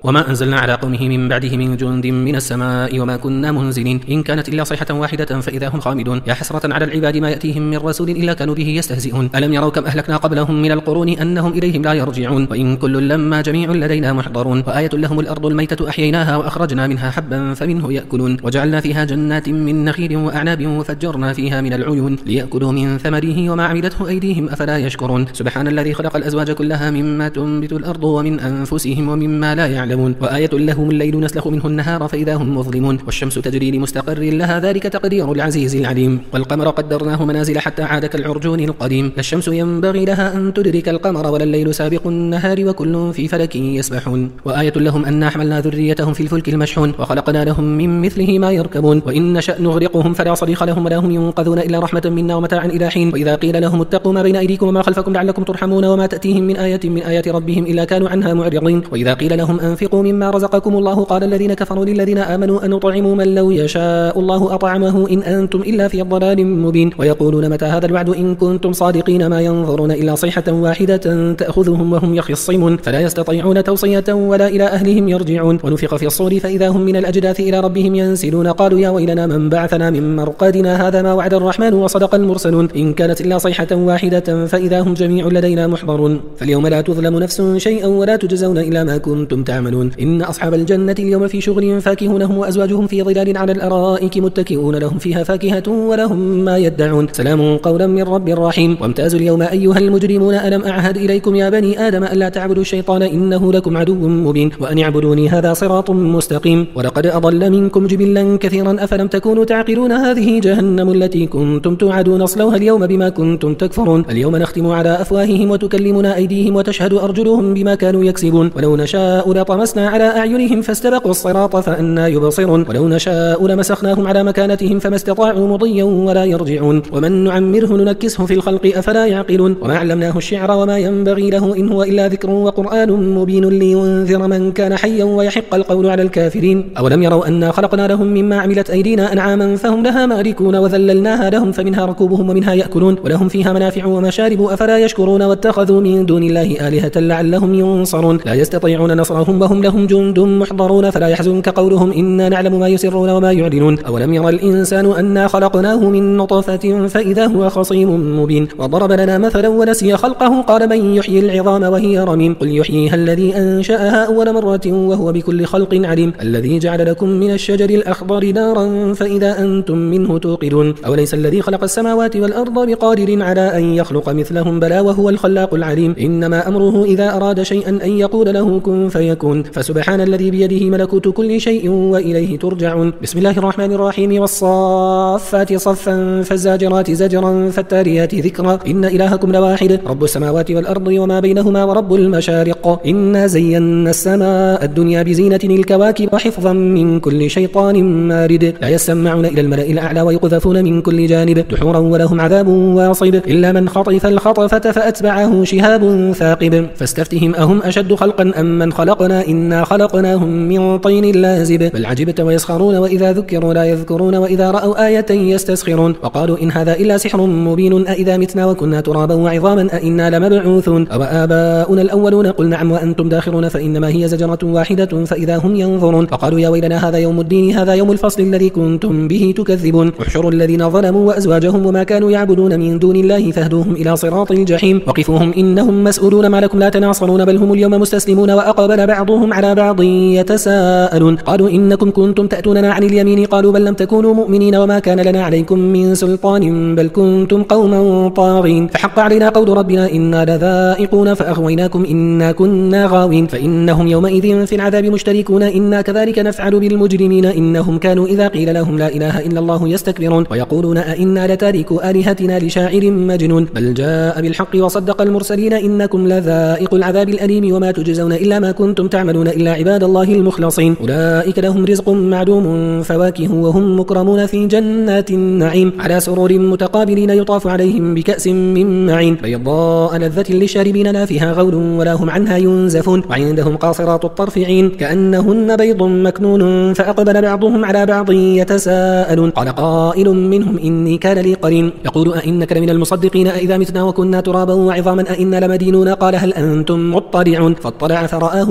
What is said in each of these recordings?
وما أنزلنا على قومه من بعده من جند من السماء وما كنا منزلين إن كانت إلا صيحة واحدة فإذا هم خامدون يا حسرة على العباد ما يأتيهم من رسول إلا كانوا به يستهزئون ألم يروا كم أهلكنا قبلهم من القرون أنهم إليهم لا يرجعون وإن كل لما جميع لدينا محضرون وآية لهم الأرض الميتة أحييناها وأخرجنا منها حبا فمنه يأكلون وجعلنا فيها جنات من نخيل وأعناب وفجرنا فيها من العيون ليأكلوا من ثمره وما عملته أيديهم أفلا يشكرون سبحان الذي خلق الأزواج كلها مما تنبت الأرض ومن أنفسهم ومما لا يعلمون وآية لهم الليل نسلخ منه النهار فإذا هم مظلمون والشمس تجري لمستقر لها ذلك تقدير العزيز العليم والقمر قدرناه منازل حتى عاد كالعرجون القديم لا الشمس ينبغي لها أن تدرك القمر ولا الليل سابق النهار وكل في فلك يسبحون وآية لهم أنا حملنا ذريتهم في الفلك المشحون وخلقنا لهم من مثله ما يركبون وإن نشأ نغرقهم فلا صريخ لهم ولا هم ينقذون إلا رحمة منا ومتاعا إلى حين وإذا قيل لهم اتقوا ما بين أيديكم وما خلفكم لعلكم ترحمون وما تأتيهم من آيات ربهم إلا كانوا عنها معرضين وإذا قيل لهم أنفقوا مما رزقكم الله قال الذين كفروا للذين آمنوا أن نطعموا من لو يشاء الله أطعمه إن أنتم إلا في ضلال مبين ويقولون متى هذا الوعد إن كنتم صادقين ما ينظرون إلا صيحة واحدة تأخذهم وهم يخصمون فلا يستطيعون توصية ولا إلى أهلهم يرجعون ونفخ في الصور فإذا هم من الأجداث إلى ربهم ينسلون قالوا يا ويلنا من بعثنا من مرقدنا هذا ما وعد الرحمن وصدق المرسلون إن كانت إلا صيحة واحدة فإذا هم جميع لدينا محضرون فاليوم لا تظلم نفس شيئا ولا تجزون إلا ما كنتم تعملون إن أصحاب الجنة اليوم في شغل فاكهون هم وأزواجهم في ظلال على الأرائك متكئون لهم فيها فاكهة ولهم ما يدعون سلام قولا من رب رحيم وامتازوا اليوم أيها المجرمون ألم أعهد إليكم يا بني آدم ألا تعبدوا الشيطان إنه لكم عدو مبين وأن اعبدوني هذا صراط مستقيم ولقد أضل منكم جبلا كثيرا أفلم تكونوا تعقلون هذه جهنم التي كنتم توعدون اصلوها اليوم بما كنتم تكفرون اليوم نختم على أفواههم وتكلمنا أيديهم وتشهد أرجلهم بما كانوا يكسبون ولو نشاء لطمسنا على أعينهم فاستبقوا الصراط فأنى يبصرون ولو نشاء لمسخناهم على مكانتهم فما استطاعوا مضيا ولا يرجعون ومن نعمره ننكسه في الخلق أفلا يعقلون وما علمناه الشعر وما ينبغي له إن هو إلا ذكر وقرآن مبين لينذر من كان حيا ويحق القول على الكافرين أولم يروا أنا خلقنا لهم مما عملت أيدينا أنعاما فهم لها مالكون وذللناها لهم فمنها ركوبهم ومنها يأكلون ولهم فيها منافع ومشارب أفلا يشكرون واتخذوا من دون الله آلهة لعلهم ينصرون لا يستطيعون نصرهم وهم لهم جند محضرون فلا يحزنك قولهم إنا نعلم ما يسرون وما يعلنون أولم يرى الإنسان أنا خلقناه من نطفة فإذا هو خصيم مبين وضرب لنا مثلا ونسي خلقه قال من يحيي العظام وهي رميم قل يحييها الذي أنشأها أول مرة وهو بكل خلق عليم الذي جعل لكم من الشجر الأخضر نارا فإذا أنتم منه توقدون أوليس الذي خلق السماوات والأرض بقادر على أن يخلق مثلهم بلى وهو الخلاق العليم إنما أمره إذا أراد شيئا أن يقول له كن فيكون فسبحان الذي بيده ملكوت كل شيء وإليه ترجعون بسم الله الرحمن الرحيم والصافات صفا فالزاجرات زجرا فالتاليات ذكرا إن إلهكم لواحد رب السماوات والأرض وما بينهما ورب المشارق إنا زينا السماء الدنيا بزينة الكواكب وحفظا من كل شيطان مارد لا يسمعون إلى الملأ الأعلى ويقذفون من كل جانب دحورا ولهم عذاب واصب إلا من خطف الخطفة فأتبعه شهاب ثاقب فاستفتهم أهم أشد خلقا أم من خلقنا إنا خلقناهم من طين لازب بل عجبت ويسخرون وإذا ذكروا لا يذكرون وإذا رأوا آية يستسخرون وقالوا إن هذا إلا سحر مبين أإذا متنا وكنا ترابا وعظاما أإنا لمبعوثون أو آباؤنا الأولون قل نعم وأنتم داخرون فإنما هي زجرة واحدة فإذا هم ينظرون فقالوا يا ويلنا هذا يوم الدين هذا يوم الفصل الذي كنتم به تكذبون احشروا الذين ظلموا وأزواجهم وما كانوا يعبدون من دون الله فاهدوهم إلى صراط الجحيم وقفوهم إنهم مسؤولون ما لكم لا تناصرون بل هم اليوم مستسلمون وأقبل بعضهم على بعض يتساءلون قالوا إنكم كنتم تأتوننا عن اليمين قالوا بل لم تكونوا مؤمنين وما كان لنا عليكم من سلطان بل كنتم قوما طاغين فحق علينا قول ربنا إنا لذائقون فأغويناكم إنا كنا غاوين فإنهم يومئذ في العذاب مشتركون إنا كذلك نفعل بالمجرمين إنهم كانوا إذا قيل لهم لا إله إلا الله يستكبرون ويقولون أئنا لتاركوا آلهتنا لشاعر مجنون بل جاء بالحق وصدق المرسلين إنكم لذائق العذاب الأليم وما تجزون إلا ما كنتم تعملون إلا عباد الله المخلصين أولئك لهم رزق معدوم فواكه وهم مكرمون في جنات النعيم على سرور متقابلين يطاف عليهم بكأس من معين بيضاء لذة للشاربين لا فيها غول ولا هم عنها ينزفون وعندهم قاصرات الطرف عين كأنهن بيض مكنون فأقبل بعضهم على بعض يتساءلون قال قائل منهم إني كان لي قرين يقول أئنك لمن المصدقين أئذا متنا وكنا ترابا وعظاما أئنا لمدينون قال هل أنتم مطلعون فاطلع فرآه في سواء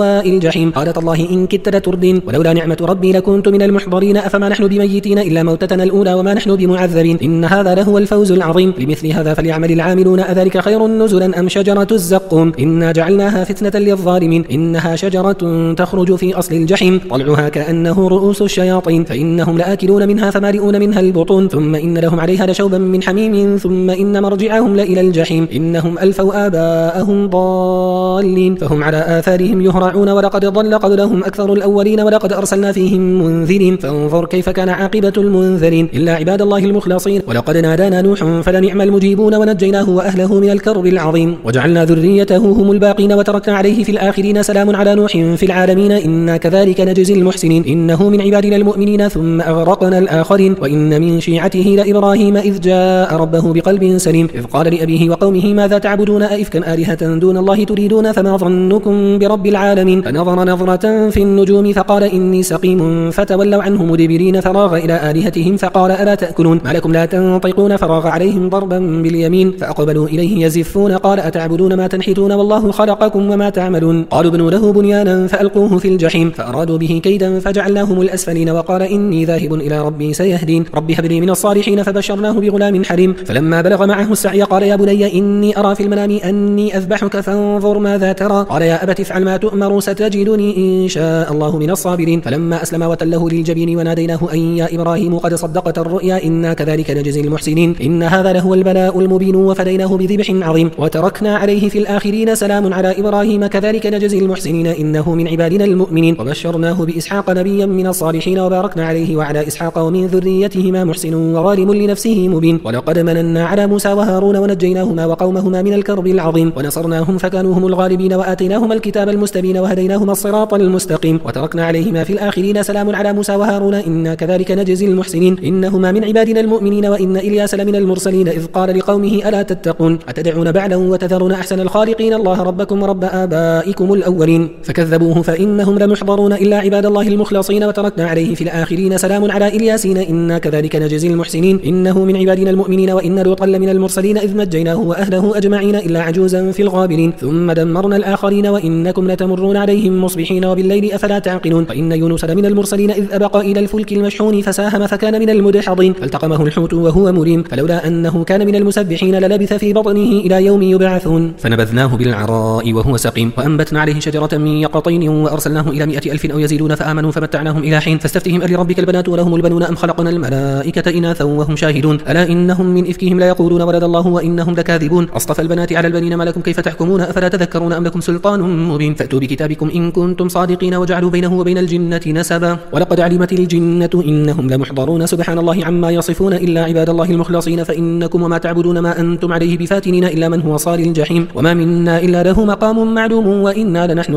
سواء الجحيم قال تالله إن كدت لتردين ولولا نعمة ربي لكنت من المحضرين أفما نحن بميتين إلا موتتنا الأولى وما نحن بمعذبين إن هذا لهو الفوز العظيم لمثل هذا فليعمل العاملون أذلك خير نزلا أم شجرة الزقوم إنا جعلناها فتنة للظالمين إنها شجرة تخرج في أصل الجحيم طلعها كأنه رؤوس الشياطين فإنهم لآكلون منها فمالئون منها البطون ثم إن لهم عليها لشوبا من حميم ثم إن مرجعهم لإلى الجحيم إنهم ألفوا آباءهم ضالين فهم على آثارهم يهرعون ولقد ضل قبلهم أكثر الأولين ولقد أرسلنا فيهم منذرين فانظر كيف كان عاقبة المنذرين إلا عباد الله المخلصين ولقد نادانا نوح فلنعم المجيبون ونجيناه وأهله من الكرب العظيم وجعلنا ذريته هم الباقين وتركنا عليه في الآخرين سلام على نوح في العالمين إنا كذلك نجزي المحسنين إنه من عبادنا المؤمنين ثم أغرقنا الآخرين وإن من شيعته لإبراهيم إذ جاء ربه بقلب سليم إذ قال لأبيه وقومه ماذا تعبدون أئفكا آلهة دون الله تريدون فما ظنكم برب العالمين فنظر نظرة في النجوم فقال إني سقيم فتولوا عنه مدبرين فراغ إلى آلهتهم فقال ألا تأكلون ما لكم لا تنطقون فراغ عليهم ضربا باليمين فأقبلوا إليه يزفون قال أتعبدون ما تنحتون والله خلقكم وما تعملون قالوا ابنوا له بنيانا فألقوه في الجحيم فأرادوا به كيدا فجعلناهم الأسفلين وقال إني ذاهب إلى ربي سيهدين ربي هب لي من الصالحين فبشرناه بغلام حليم فلما بلغ معه السعي قال يا بني إني أرى في المنام أني أذبحك فانظر ماذا ترى قال يا أبت افعل ما تؤمر ستجدني إن شاء الله من الصابرين فلما أسلم وتله للجبين وناديناه أن يا إبراهيم قد صدقت الرؤيا إنا كذلك نجزي المحسنين إن هذا لهو البلاء المبين وفديناه بذبح عظيم وتركنا عليه في الآخرين سلام على إبراهيم كذلك نجزي المحسنين إنه من عبادنا المؤمنين وبشرناه بإسحاق نبيا من الصالحين وباركنا عليه وعلى إسحاق ومن ذريتهما محسن وظالم لنفسه مبين ولقد مننا على موسى وهارون ونجيناهما وقومهما من الكرب العظيم ونصرناهم فكانوا هم الغالبين وآتيناهما الكتاب المستبين وهديناهما الصراط المستقيم وتركنا عليهما في الآخرين سلام على موسى وهارون إنا كذلك نجزي المحسنين إنهما من عبادنا المؤمنين وإن إلياس لمن المرسلين إذ قال لقومه ألا تتقون أتدعون بعلا وتذرون أحسن الخالقين الله ربكم ورب آبائكم الأولين فكذبوه فإنهم لمحضرون إلا عباد الله المخلصين وتركنا عليه في الآخرين سلام على إلياسين إنا كذلك نجزي المحسنين إنه من عبادنا المؤمنين وإن لوطا لمن المرسلين إذ نجيناه وأهله أجمعين إلا عجوزا في الغابرين ثم دمرنا الآخرين وإنكم لتمرون عليهم مصبحين وبالليل أفلا تعقلون وإن يونس لمن المرسلين إذ أبق إلى الفلك المشحون فساهم فكان من المدحضين فالتقمه الحوت وهو مليم فلولا أنه كان من المسبحين للبث في بطنه إلى يوم يبعثون فنبذناه بالعراء وهو سقيم وأنبتنا عليه شجرة من يقطين وأرسلناه إلى 100,000 أو يزيدون فآمنوا فمتعناهم إلى حين فاستفتهم ألربك البنات ولهم البنون أم خلقنا الملائكة إناثا وهم شاهدون ألا إنهم من إفكهم لا يقولون ولد الله وإنهم لكاذبون أصطفى البنات على البنين ما لكم كيف تحكمون أفلا تذكرون أم لكم سلطان مبين فأتوا بكتابكم إن كنتم صادقين وجعلوا بينه وبين الجنة نسبا ولقد علمت الجنة إنهم لمحضرون سبحان الله عما يصفون إلا عباد الله المخلصين فإنكم وما تعبدون ما أنتم عليه بفاتنين إلا من هو صال الجحيم وما منا إلا له مقام معلوم وإنا لنحن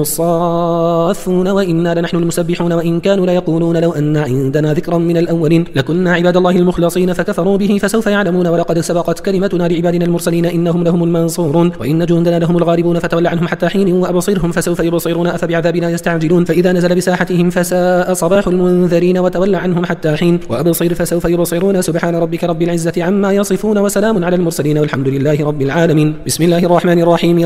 الصافون وإنا لنحن المسبحون وإن كانوا ليقولون لو أن عندنا ذكرا من الأولين لكنا عباد الله المخلصين فكفروا به فسوف يعلمون ولقد سبقت كلمتنا لعبادنا المرسلين إنهم لهم المنصورون وإن جندنا لهم الغالبون فتول عنهم حتى حين وأبصرهم فسوف يبصرون أفبعذابنا يستعجلون فإذا نزل بساحتهم فساء صباح المنذرين وتول عنهم حتى حين وأبصر فسوف يبصرون سبحان ربك رب العزة عما يصفون وسلام على المرسلين والحمد لله رب العالمين بسم الله الرحمن الرحيم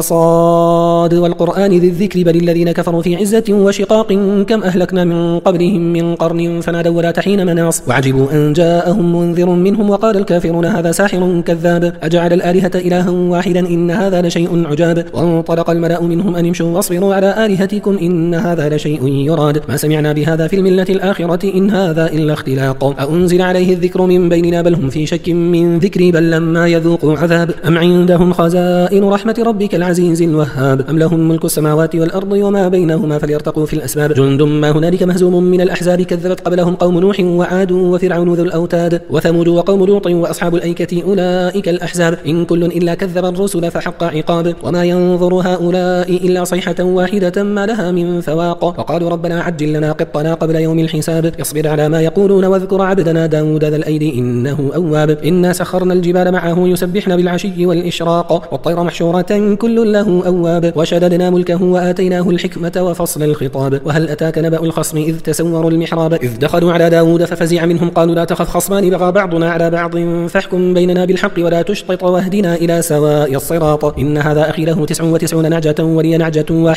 صاد والقرآن ذي الذكر بل الذين كفروا في عزة وشقاق كم أهلكنا من قبلهم من قرن فنادوا ولا تحين مناص وعجبوا أن جاءهم منذر منهم وقال الكافرون هذا ساحر كذاب أجعل الآلهة إلها واحدا إن هذا لشيء عجاب وانطلق الملأ منهم أن امشوا واصبروا على آلهتكم إن هذا لشيء يراد ما سمعنا بهذا في الملة الآخرة إن هذا إلا اختلاق أأنزل عليه الذكر من بيننا بل هم في شك من ذكري بل لما يذوقوا عذاب أم عندهم خزائن رحمة ربك العزيز الوهاب أم لهم ملك السماوات والأرض وما بينهما فليرتقوا في الأسباب جند ما هنالك مهزوم من الأحزاب كذبت قبلهم قوم نوح وعاد وفرعون ذو الأوتاد وثمود وقوم لوط وأصحاب الأيكة أولئك الأحزاب إن كل إلا كذب الرسل فحق عقاب وما ينظر هؤلاء إلا صيحة واحدة ما لها من فواق وقالوا ربنا عجل لنا قطنا قبل يوم الحساب اصبر على ما يقولون واذكر عبدنا داود ذا الأيدي إنه أواب إنا سخرنا الجبال معه يسبحن بالعشي والإشراق والطير محشورة كل له أواب وشددنا ملكه وآتيناه الحكمة وفصل الخطاب وهل أتاك نبأ الخصم إذ تسوروا المحراب إذ دخلوا على داود ففزع منهم قالوا لا تخف خصمان بغى بعضنا على بعض فاحكم بيننا بالحق ولا تشطط واهدنا إلى سواء الصراط إن هذا أخي له 99 نعجة ولي نعجة واحدة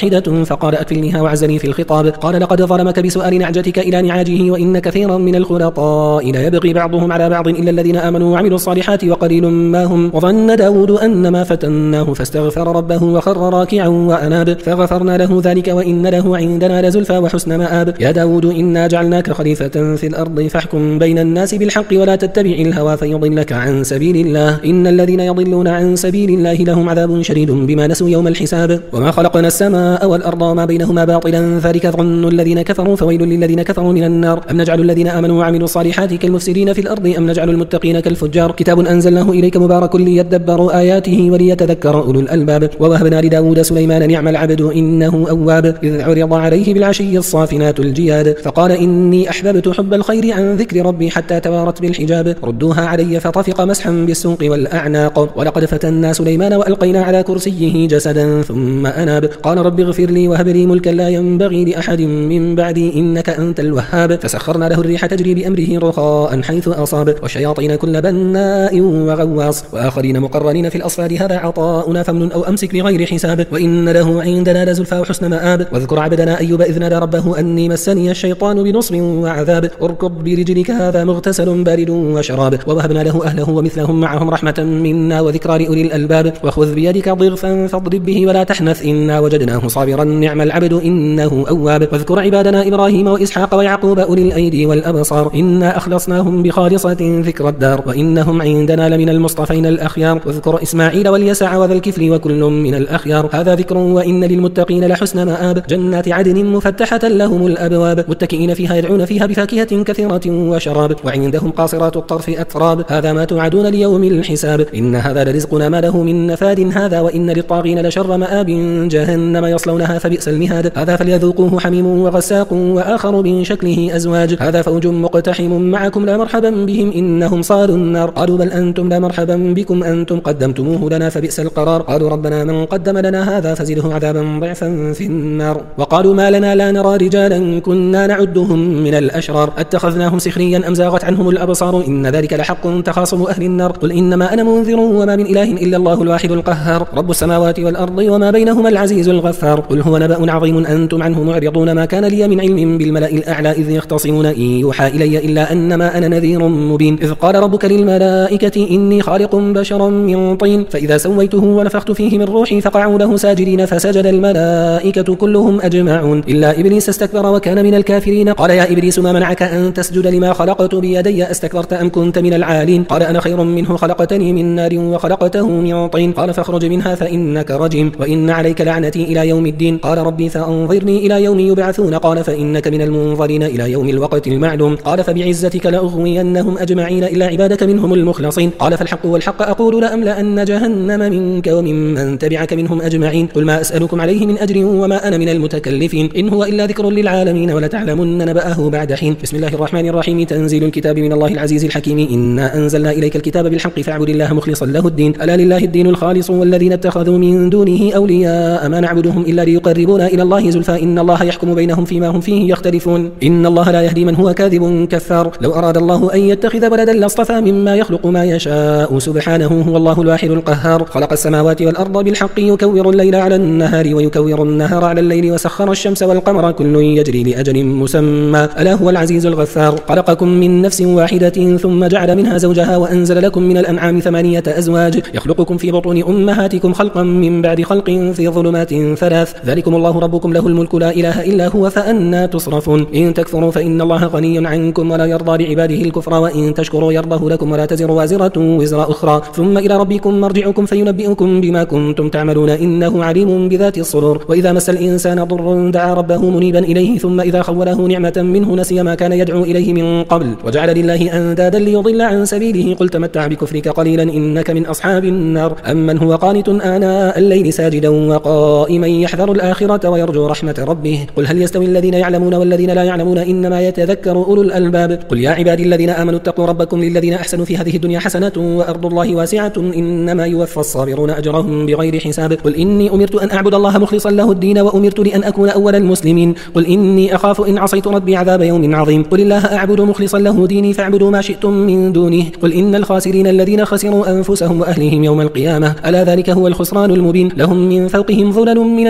فقال أكفلنيها وعزني في الخطاب. قال لقد ظلمك بسؤال نعجتك إلى نعاجه وإن كثيرا من الخلطاء لا يبغي بعضهم على بعض إلا الذين آمنوا وعملوا الصالحات وقليل ما هم. وظن داود أن ما فتناه فاستغفر ربه وخر راكعا وأناب فغفرنا له ذلك وإن له عندنا لزلفى وحسن مآب. يا داود إنا جعلناك خليفة في الأرض فاحكم بين الناس بالحق ولا تتبع الهوى فيضلك عن سبيل الله إن الذين يضلون عن سبيل الله لهم عذاب شديد بما نسوا يوم الحساب. وما خلقنا السماء والأرض وما بينهما باطلا ذلك ظن الذين كفروا فويل للذين كفروا من النار. أم نجعل الذين آمنوا وعملوا الصالحات كالمفسدين في الأرض أم نجعل المتقين كالفجار. كتاب أنزلناه إليك مبارك ليدبروا آياته وليتذكر أولو الألباب. ووهبنا لداود سليمان نعم العبد إنه أواب إذ عرض عليه بالعشي الصافنات الجياد فقال إني أحببت حب الخير عن ذكر ربي حتى توارت بالحجاب ردوها علي فطفق مسحا بالسوق والأعناق. ولقد فتنا سليمان وألقينا على كرسيه جسدا ثم أناب قال رب اغفر لي وهب لي ملكا لا ينبغي لأحد من بعدي إنك أنت الوهاب. فسخرنا له الريح تجري بأمره رخاء حيث أصاب والشياطين كل بناء وغواص وآخرين مقرنين في الأصفاد هذا عطاؤنا فمن أو أمسك بغير حساب وإن له عندنا لزلفى وحسن مآب. واذكر عبدنا أيوب إذ نادى ربه أني مسني الشيطان بنصب وعذاب اركض برجلك هذا مغتسل بارد وشراب. ووهبنا له أهله ومثلهم معهم رحمة منا وذكرى لأولي الألباب. وخذ بيدك ضغثا فاضرب به ولا تحنث إنا وجدناه صابرا نعم العبد إنه أواب. واذكر عبادنا إبراهيم وإسحاق ويعقوب أولي الأيدي والأبصار إنا أخلصناهم بخالصة ذكر الدار وإنهم عندنا لمن المصطفين الأخيار. واذكر إسماعيل واليسع وذا الكفل وكل من الأخيار هذا ذكر وإن للمتقين لحسن مآب. جنات عدن مفتحة لهم الأبواب متكئين فيها يدعون فيها بفاكهة كثيرة وشراب وعندهم قاصرات الطرف أتراب هذا ما توعدون ليوم الحساب إن هذا لرزقنا ما له من نفاد هذا وإن للطاغين لشر مآب جهنم يصلونها فبئس المهاد هذا فليذوقوه حميم وغساق وآخر من شكله أزواج هذا فوج مقتحم معكم لا مرحبا بهم إنهم صالوا النار قالوا بل أنتم لا مرحبا بكم أنتم قدمتموه لنا فبئس القرار قالوا ربنا من قدم لنا هذا فزده عذابا ضعفا في النار وقالوا ما لنا لا نرى رجالا كنا نعدهم من الأشرار اتخذناهم سخريا أم زاغت عنهم الأبصار إن ذلك لحق تخاصم أهل النار قل إنما أنا منذر وما من إله إلا الله الواحد القهار رب السماوات والأرض وما بينهما العزيز الغفار قل هو نبأ عظيم أنتم عنه معرضون ما كان لي من علم بالملأ الأعلى إذ يختصمون إن يوحى إلي إلا أنما أنا نذير مبين إذ قال ربك للملائكة إني خالق بشرا من طين فإذا سويته ونفخت فيه من روحي فقعوا له ساجدين فسجد الملائكة كلهم أجمعون إلا إبليس استكبر وكان من الكافرين قال يا إبليس ما منعك أن تسجد لما خلقت بيدي أستكبرت أم كنت من العالين قال أنا خير منه خلقتني من نار وخلقته من طين قال فاخرج منها فإنك رجيم وإن عليك لعنتي إلى يوم الدين قال ربي فأنظرني إلى يوم يبعثون قال فإنك من المنظرين إلى يوم الوقت المعلوم قال فبعزتك لأغوينهم أجمعين إلا عبادك منهم المخلصين قال فالحق والحق أقول لأملأن جهنم منك وممن تبعك منهم أجمعين قل ما أسألكم عليه من أجر وما أنا من المتكلفين إن هو إلا ذكر للعالمين ولتعلمن نبأه بعد حين بسم الله الرحمن الرحيم تنزيل الكتاب من الله العزيز الحكيم إنا أنزلنا إليك الكتاب بالحق فاعبد الله مخلصا له الدين ألا لله الدين الخالص والذين اتخذوا من دونه أولياء ما نعبدهم إلا ليقربونا إلى الله زلفى إن الله يحكم بينهم فيما هم فيه يختلفون إن الله لا يهدي من هو كاذب كفار لو أراد الله أن يتخذ ولدا لاصطفى مما يخلق ما يشاء سبحانه هو الله الواحد القهار خلق السماوات والأرض بالحق يكور الليل على النهار ويكور النهار على الليل وسخر الشمس والقمر كل يجري لأجل مسمى ألا هو العزيز الغفار خلقكم من نفس واحدة ثم جعل منها زوجها وأنزل لكم من الأنعام 8 أزواج يخلقكم في بطون أمهاتكم خلقا من بعد خلق في ظلمات 3 ذلكم الله ربكم له الملك لا إله إلا هو فأنى تصرفون إن تكفروا فإن الله غني عنكم ولا يرضى لعباده الكفر وإن تشكروا يرضه لكم ولا تزر وازرة وزر أخرى ثم إلى ربكم مرجعكم فينبئكم بما كنتم تعملون إنه عليم بذات الصدور وإذا مس الإنسان ضر دعا ربه منيبا إليه ثم إذا خوله نعمة منه نسي ما كان يدعو إليه من قبل وجعل لله أندادا ليضل عن سبيله قل تمتع بكفرك قليلا إنك من أصحاب النار أمن هو قانت آناء الليل ساجدا وقائما يحذر الآخرة ويرجو رحمة ربه قل هل يستوي الذين يعلمون والذين لا يعلمون إنما يتذكر أولو الألباب قل يا عبادي الذين آمنوا اتقوا ربكم للذين أحسنوا في هذه الدنيا حسنة وأرض الله واسعة إنما يوفى الصابرون أجرهم بغير حساب قل إني أمرت أن أعبد الله مخلصا له الدين وأمرت لأن أكون أول المسلمين قل إني أخاف إن عصيت ربي عذاب يوم عظيم قل الله أعبد مخلصا له ديني فاعبدوا ما شئتم من دونه قل إن الخاسرين الذين خسروا أنفسهم وأهلهم يوم القيامة ألا ذلك هو الخسران المبين لهم من فوقهم ظلل من النار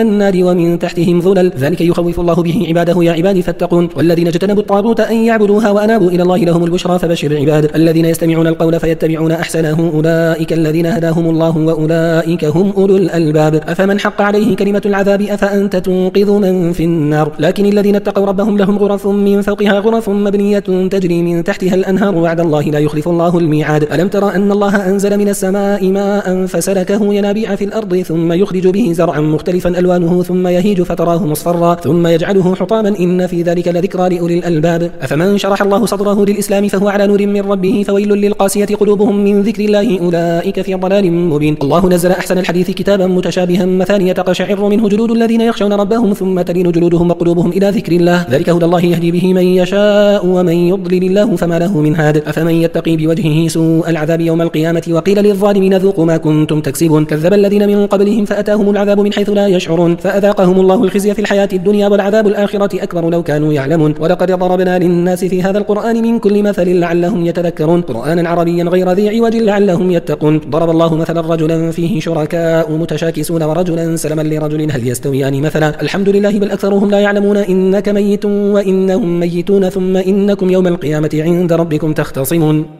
ومن تحتهم ظلل، ذلك يخوف الله به عباده يا عبادي فاتقون. والذين اجتنبوا الطاغوت أن يعبدوها وأنابوا إلى الله لهم البشرى فبشر عباد الذين يستمعون القول فيتبعون أحسنه أولئك الذين هداهم الله وأولئك هم أولو الألباب. أفمن حق عليه كلمة العذاب أفأنت تنقذ من في النار؟ لكن الذين اتقوا ربهم لهم غرف من فوقها غرف مبنية تجري من تحتها الأنهار وعد الله لا يخلف الله الميعاد. ألم ترى أن الله أنزل من السماء ماء فسلكه ينابيع في الأرض ثم يخرج به زرعا مختلفا ألوانه ثم يهيج فتراه مصفرا ثم يجعله حطاما إن في ذلك لذكرى لأولي الألباب. أفمن شرح الله صدره للإسلام فهو على نور من ربه فويل للقاسية قلوبهم من ذكر الله أولئك في ضلال مبين. الله نزل أحسن الحديث كتابا متشابها مثانية تقشعر منه جلود الذين يخشون ربهم ثم تلين جلودهم وقلوبهم إلى ذكر الله ذلك هدى الله يهدي به من يشاء ومن يضلل الله فما له من هاد. أفمن يتقي بوجهه سوء العذاب يوم القيامة وقيل للظالمين ذوقوا ما كنتم تكسبون كذب الذين من قبلهم فأتاهم العذاب من حيث لا يشعرون فأذاقهم الله الخزي في الحياة الدنيا والعذاب الآخرة أكبر لو كانوا يعلمون. ولقد ضربنا للناس في هذا القرآن من كل مثل لعلهم يتذكرون قرآنا عربيا غير ذي عوج لعلهم يتقون. ضرب الله مثلا رجلا فيه شركاء متشاكسون ورجلا سلما لرجل هل يستويان مثلا الحمد لله بل أكثرهم لا يعلمون إنك ميت وإنهم ميتون ثم إنكم يوم القيامة عند ربكم تختصمون.